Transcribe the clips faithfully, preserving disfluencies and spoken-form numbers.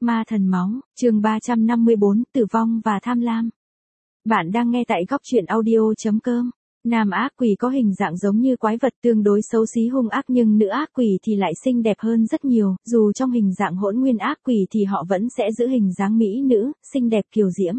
Ma thần máu, chương ba trăm năm mươi bốn, tử vong và tham lam. Bạn đang nghe tại góc truyện audio chấm com. Nam ác quỷ có hình dạng giống như quái vật tương đối xấu xí hung ác, nhưng nữ ác quỷ thì lại xinh đẹp hơn rất nhiều, dù trong hình dạng hỗn nguyên ác quỷ thì họ vẫn sẽ giữ hình dáng mỹ nữ, xinh đẹp kiều diễm.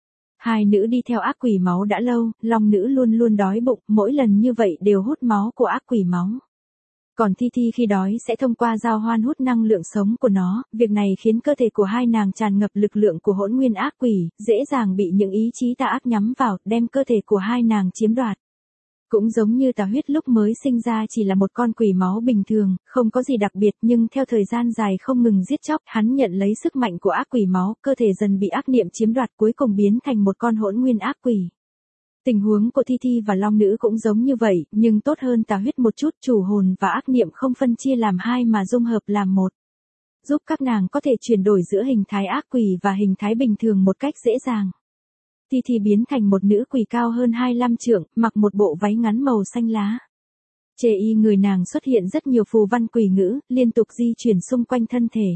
Hai nữ đi theo ác quỷ máu đã lâu, long nữ luôn luôn đói bụng, mỗi lần như vậy đều hút máu của ác quỷ máu. Còn Thi Thi khi đói sẽ thông qua giao hoan hút năng lượng sống của nó, việc này khiến cơ thể của hai nàng tràn ngập lực lượng của hỗn nguyên ác quỷ, dễ dàng bị những ý chí tà ác nhắm vào, đem cơ thể của hai nàng chiếm đoạt. Cũng giống như Tà Huyết lúc mới sinh ra chỉ là một con quỷ máu bình thường, không có gì đặc biệt, nhưng theo thời gian dài không ngừng giết chóc, hắn nhận lấy sức mạnh của ác quỷ máu, cơ thể dần bị ác niệm chiếm đoạt, cuối cùng biến thành một con hỗn nguyên ác quỷ. Tình huống của Thi Thi và Long nữ cũng giống như vậy, nhưng tốt hơn Tà Huyết một chút, chủ hồn và ác niệm không phân chia làm hai mà dung hợp làm một. Giúp các nàng có thể chuyển đổi giữa hình thái ác quỷ và hình thái bình thường một cách dễ dàng. Thi Thi biến thành một nữ quỷ cao hơn hai mươi lăm trượng, mặc một bộ váy ngắn màu xanh lá. Trên y người nàng xuất hiện rất nhiều phù văn quỷ ngữ, liên tục di chuyển xung quanh thân thể.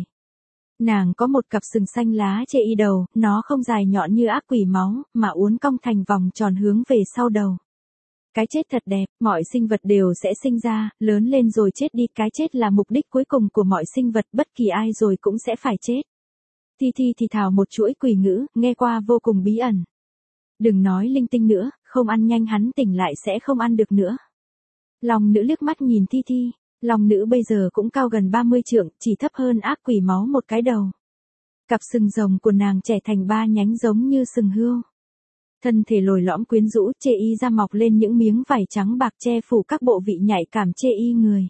Nàng có một cặp sừng xanh lá trên y đầu, nó không dài nhọn như ác quỷ máu, mà uốn cong thành vòng tròn hướng về sau đầu. Cái chết thật đẹp, mọi sinh vật đều sẽ sinh ra, lớn lên rồi chết đi, cái chết là mục đích cuối cùng của mọi sinh vật, bất kỳ ai rồi cũng sẽ phải chết. Thi Thi thì thào một chuỗi quỷ ngữ, nghe qua vô cùng bí ẩn. Đừng nói linh tinh nữa, không ăn nhanh hắn tỉnh lại sẽ không ăn được nữa. Long nữ liếc mắt nhìn Thi Thi. Long nữ bây giờ cũng cao gần ba mươi trượng, chỉ thấp hơn ác quỷ máu một cái đầu. Cặp sừng rồng của nàng trẻ thành ba nhánh giống như sừng hươu. Thân thể lồi lõm quyến rũ, chê y ra mọc lên những miếng vải trắng bạc che phủ các bộ vị nhạy cảm chê y người.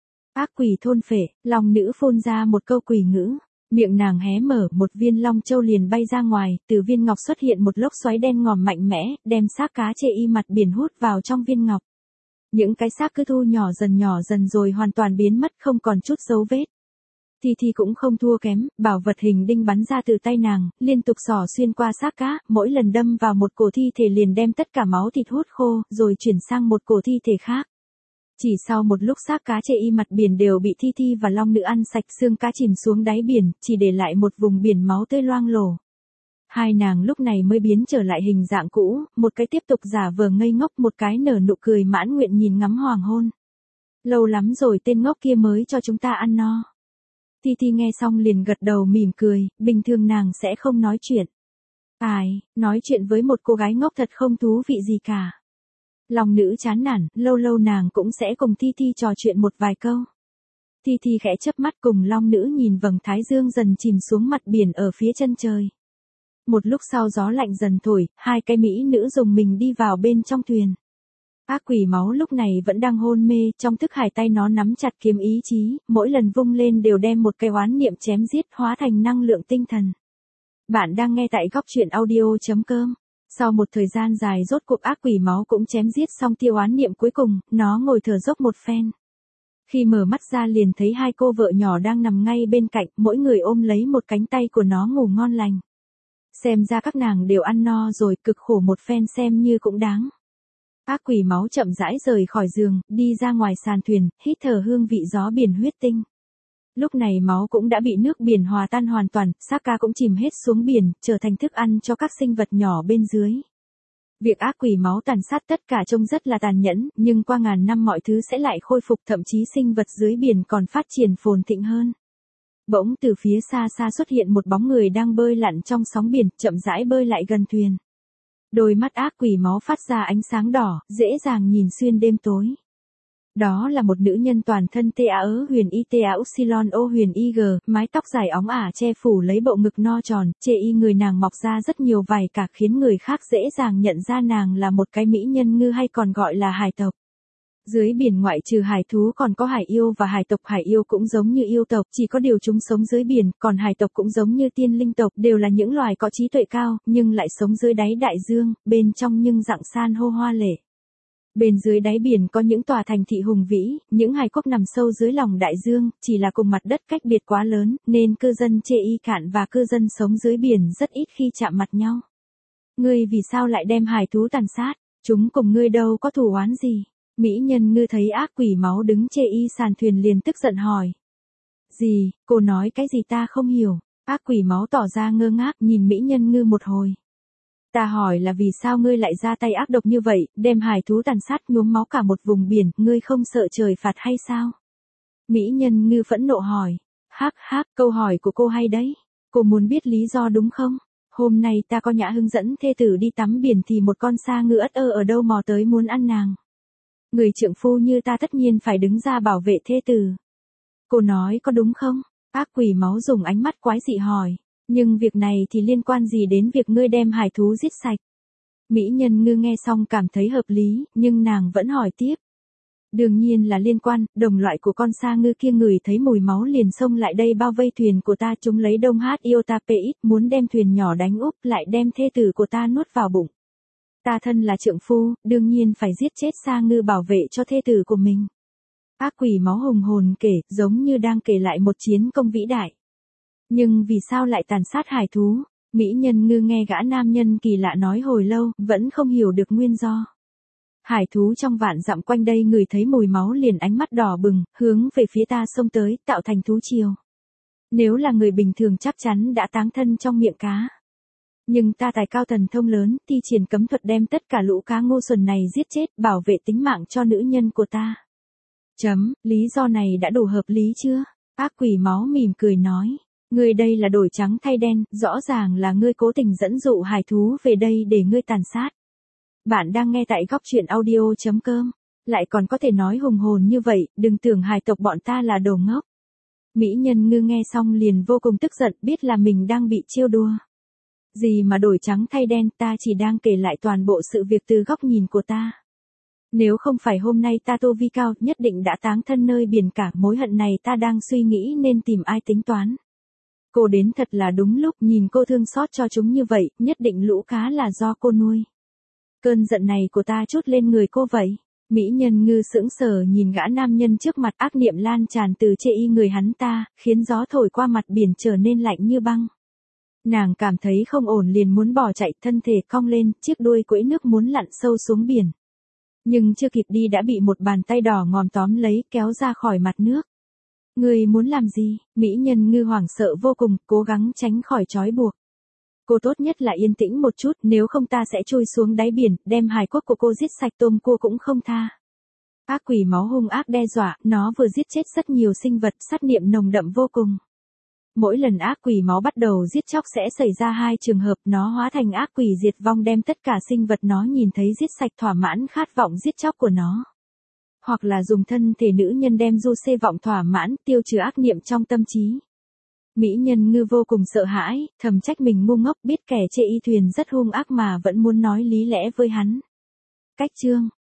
Ác quỷ thôn phệ, long nữ phun ra một câu quỷ ngữ. Miệng nàng hé mở, một viên long châu liền bay ra ngoài, từ viên ngọc xuất hiện một lốc xoáy đen ngòm mạnh mẽ, đem xác cá chê y mặt biển hút vào trong viên ngọc. Những cái xác cứ thu nhỏ dần nhỏ dần rồi hoàn toàn biến mất, không còn chút dấu vết. Thi Thi cũng không thua kém, bảo vật hình đinh bắn ra từ tay nàng, liên tục xỏ xuyên qua xác cá, mỗi lần đâm vào một cổ thi thể liền đem tất cả máu thịt hút khô, rồi chuyển sang một cổ thi thể khác. Chỉ sau một lúc xác cá chê y mặt biển đều bị Thi Thi và long nữ ăn sạch, xương cá chìm xuống đáy biển, chỉ để lại một vùng biển máu tươi loang lổ. Hai nàng lúc này mới biến trở lại hình dạng cũ, một cái tiếp tục giả vờ ngây ngốc, một cái nở nụ cười mãn nguyện nhìn ngắm hoàng hôn. Lâu lắm rồi tên ngốc kia mới cho chúng ta ăn no. Thi Thi nghe xong liền gật đầu mỉm cười, bình thường nàng sẽ không nói chuyện. Ai, nói chuyện với một cô gái ngốc thật không thú vị gì cả. Long nữ chán nản, lâu lâu nàng cũng sẽ cùng Thi Thi trò chuyện một vài câu. Thi Thi khẽ chớp mắt cùng long nữ nhìn vầng thái dương dần chìm xuống mặt biển ở phía chân trời. Một lúc sau gió lạnh dần thổi, hai cái mỹ nữ dùng mình đi vào bên trong thuyền. Ác quỷ máu lúc này vẫn đang hôn mê, trong thức hải tay nó nắm chặt kiếm ý chí, mỗi lần vung lên đều đem một cái oán niệm chém giết hóa thành năng lượng tinh thần. Bạn đang nghe tại góc truyện audio chấm com. Sau một thời gian dài rốt cuộc ác quỷ máu cũng chém giết xong tiêu oán niệm cuối cùng, nó ngồi thở dốc một phen. Khi mở mắt ra liền thấy hai cô vợ nhỏ đang nằm ngay bên cạnh, mỗi người ôm lấy một cánh tay của nó ngủ ngon lành. Xem ra các nàng đều ăn no rồi, cực khổ một phen xem như cũng đáng. Ác quỷ máu chậm rãi rời khỏi giường, đi ra ngoài sàn thuyền, hít thở hương vị gió biển huyết tinh. Lúc này máu cũng đã bị nước biển hòa tan hoàn toàn, xác cá cũng chìm hết xuống biển, trở thành thức ăn cho các sinh vật nhỏ bên dưới. Việc ác quỷ máu tàn sát tất cả trông rất là tàn nhẫn, nhưng qua ngàn năm mọi thứ sẽ lại khôi phục, thậm chí sinh vật dưới biển còn phát triển phồn thịnh hơn. Bỗng từ phía xa xa xuất hiện một bóng người đang bơi lặn trong sóng biển, chậm rãi bơi lại gần thuyền. Đôi mắt ác quỷ máu phát ra ánh sáng đỏ, dễ dàng nhìn xuyên đêm tối. Đó là một nữ nhân toàn thân tê á ớ huyền y tê á upsilon ô huyền y g, mái tóc dài óng ả che phủ lấy bộ ngực no tròn, chê y người nàng mọc ra rất nhiều vảy cả khiến người khác dễ dàng nhận ra nàng là một cái mỹ nhân ngư hay còn gọi là hải tộc. Dưới biển ngoại trừ hải thú còn có hải yêu và hải tộc, hải yêu cũng giống như yêu tộc, chỉ có điều chúng sống dưới biển, còn hải tộc cũng giống như tiên linh tộc, đều là những loài có trí tuệ cao, nhưng lại sống dưới đáy đại dương, bên trong nhưng dạng san hô hoa lệ. Bên dưới đáy biển có những tòa thành thị hùng vĩ, những hải quốc nằm sâu dưới lòng đại dương, chỉ là cùng mặt đất cách biệt quá lớn, nên cư dân chê y cạn và cư dân sống dưới biển rất ít khi chạm mặt nhau. Ngươi vì sao lại đem hải thú tàn sát? Chúng cùng ngươi đâu có thù oán gì? Mỹ nhân ngư thấy ác quỷ máu đứng chê y sàn thuyền liền tức giận hỏi. Gì, cô nói cái gì ta không hiểu? Ác quỷ máu tỏ ra ngơ ngác nhìn Mỹ Nhân Ngư một hồi. Ta hỏi là vì sao ngươi lại ra tay ác độc như vậy, đem hài thú tàn sát nhuốm máu cả một vùng biển, ngươi không sợ trời phạt hay sao? Mỹ Nhân Ngư phẫn nộ hỏi. Hắc hắc, câu hỏi của cô hay đấy. Cô muốn biết lý do đúng không? Hôm nay ta có nhã hướng dẫn thê tử đi tắm biển thì một con sa ngư ất ơ ở đâu mò tới muốn ăn nàng. Người trượng phu như ta tất nhiên phải đứng ra bảo vệ thê tử. Cô nói có đúng không? Ác quỷ máu dùng ánh mắt quái dị hỏi. Nhưng việc này thì liên quan gì đến việc ngươi đem hải thú giết sạch? Mỹ Nhân Ngư nghe xong cảm thấy hợp lý, nhưng nàng vẫn hỏi tiếp. Đương nhiên là liên quan, đồng loại của con sa ngư kia ngửi thấy mùi máu liền xông lại đây bao vây thuyền của ta, chúng lấy đông hát iota pít, muốn đem thuyền nhỏ đánh úp lại đem thê tử của ta nuốt vào bụng. Ta thân là trượng phu, đương nhiên phải giết chết sa ngư bảo vệ cho thê tử của mình. Ác quỷ máu hùng hồn kể, giống như đang kể lại một chiến công vĩ đại. Nhưng vì sao lại tàn sát hải thú? Mỹ Nhân Ngư nghe gã nam nhân kỳ lạ nói hồi lâu, vẫn không hiểu được nguyên do. Hải thú trong vạn dặm quanh đây ngửi thấy mùi máu liền ánh mắt đỏ bừng, hướng về phía ta xông tới, tạo thành thú triều. Nếu là người bình thường chắc chắn đã táng thân trong miệng cá. Nhưng ta tài cao thần thông lớn, thi triển cấm thuật đem tất cả lũ cá ngu xuẩn này giết chết, bảo vệ tính mạng cho nữ nhân của ta. Chấm, lý do này đã đủ hợp lý chưa? Ác quỷ máu mỉm cười nói. Ngươi đây là đổi trắng thay đen, rõ ràng là ngươi cố tình dẫn dụ hải thú về đây để ngươi tàn sát. Bạn đang nghe tại góc truyện audio chấm com. Lại còn có thể nói hùng hồn như vậy, đừng tưởng hải tộc bọn ta là đồ ngốc. Mỹ Nhân Ngư nghe xong liền vô cùng tức giận, biết là mình đang bị trêu đùa. Gì mà đổi trắng thay đen, ta chỉ đang kể lại toàn bộ sự việc từ góc nhìn của ta. Nếu không phải hôm nay ta tô vi cao, nhất định đã táng thân nơi biển cả, mối hận này ta đang suy nghĩ nên tìm ai tính toán. Cô đến thật là đúng lúc, nhìn cô thương xót cho chúng như vậy, nhất định lũ cá là do cô nuôi. Cơn giận này của ta trút lên người cô vậy. Mỹ Nhân Ngư sững sờ nhìn gã nam nhân trước mặt, ác niệm lan tràn từ chê y người hắn ta, khiến gió thổi qua mặt biển trở nên lạnh như băng. Nàng cảm thấy không ổn liền muốn bỏ chạy, thân thể cong lên, chiếc đuôi quẫy nước muốn lặn sâu xuống biển. Nhưng chưa kịp đi đã bị một bàn tay đỏ ngòm tóm lấy, kéo ra khỏi mặt nước. Ngươi muốn làm gì? Mỹ Nhân Ngư hoảng sợ vô cùng, cố gắng tránh khỏi trói buộc. Cô tốt nhất là yên tĩnh một chút, nếu không ta sẽ trôi xuống đáy biển, đem hài cốt của cô giết sạch, tôm cua cũng không tha. Ác quỷ máu hung ác đe dọa, nó vừa giết chết rất nhiều sinh vật, sát niệm nồng đậm vô cùng. Mỗi lần ác quỷ máu bắt đầu giết chóc sẽ xảy ra hai trường hợp, nó hóa thành ác quỷ diệt vong đem tất cả sinh vật nó nhìn thấy giết sạch thỏa mãn khát vọng giết chóc của nó. Hoặc là dùng thân thể nữ nhân đem du xê vọng thỏa mãn, tiêu trừ ác niệm trong tâm trí. Mỹ Nhân Ngư vô cùng sợ hãi, thầm trách mình ngu ngốc, biết kẻ chê y thuyền rất hung ác mà vẫn muốn nói lý lẽ với hắn. Cách chương